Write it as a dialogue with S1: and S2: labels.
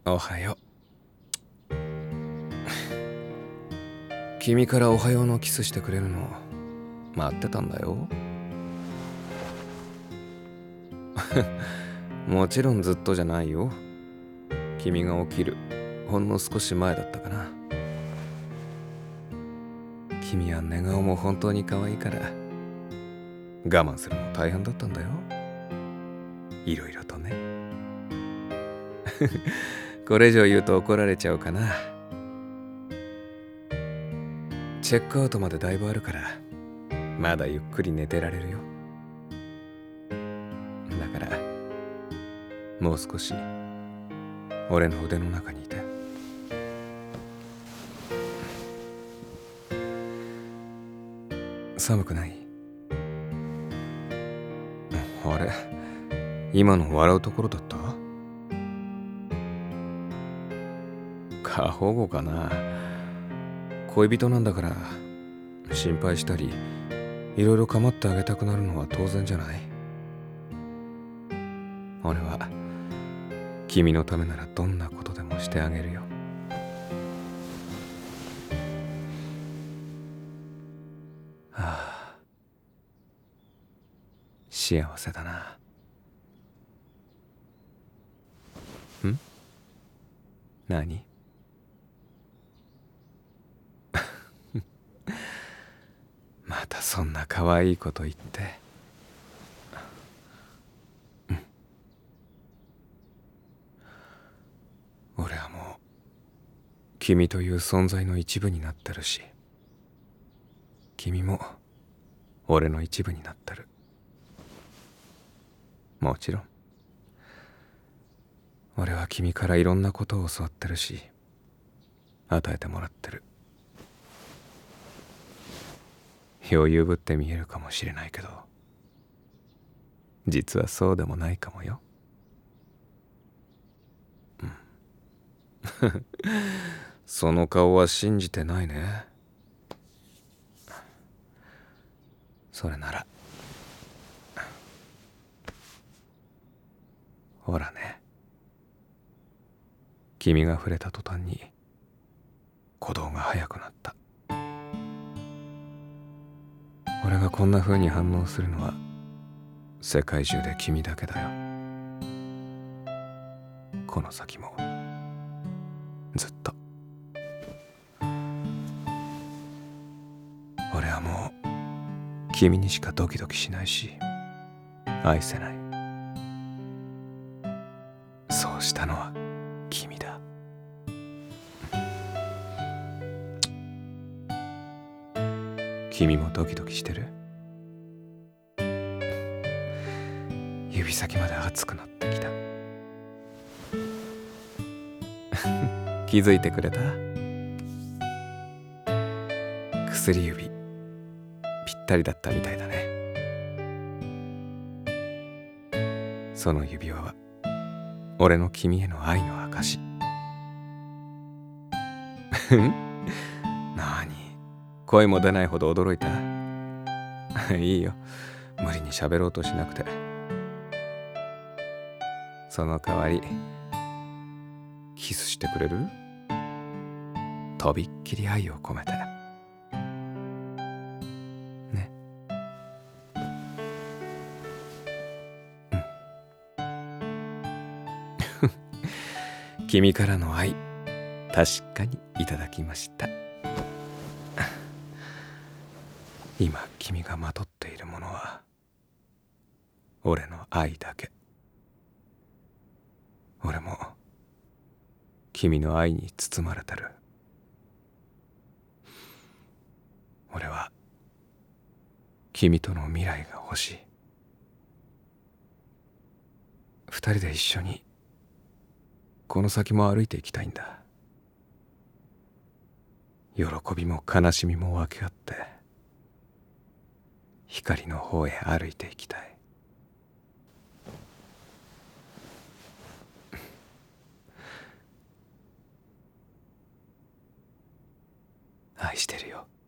S1: おはよう。君からおはようのキスしてくれるの待ってたんだよ。もちろんずっとじゃないよ。君が起きるほんの少し前だったかな。君は寝顔も本当に可愛いから我慢するの大変だったんだよ。いろいろとね。これ以上言うと怒られちゃうかな。チェックアウトまでだいぶあるからまだゆっくり寝てられるよ。だからもう少し俺の腕の中にいて。寒くない？あれ、今の笑うところだった？過保護かな。恋人なんだから心配したりいろいろ構ってあげたくなるのは当然じゃない。俺は君のためならどんなことでもしてあげるよ。はあ、幸せだな。ん？何？またそんな可愛いこと言って。俺はもう君という存在の一部になってるし、君も俺の一部になってる。もちろん俺は君からいろんなことを教わってるし与えてもらってる。余裕ぶって見えるかもしれないけど実はそうでもないかもよ。その顔は信じてないね。それならほらね、君が触れた途端に鼓動が速くなった。俺がこんな風に反応するのは世界中で君だけだよ。この先もずっと。俺はもう君にしかドキドキしないし愛せない。そうしたのは君だ。君もドキドキしてる？指先まで熱くなってきた。気づいてくれた？薬指ぴったりだったみたいだね。その指輪は俺の君への愛の証。なに、声も出ないほど驚いた？いいよ、無理に喋ろうとしなくて。その代わりキスしてくれる？とびっきり愛を込めてね。君からの愛確かにいただきました。今君がまとっているものは俺の愛だけ。俺も君の愛に包まれてる。俺は君との未来が欲しい。二人で一緒にこの先も歩いていきたいんだ。喜びも悲しみも分け合って光の方へ歩いていきたい。愛してるよ。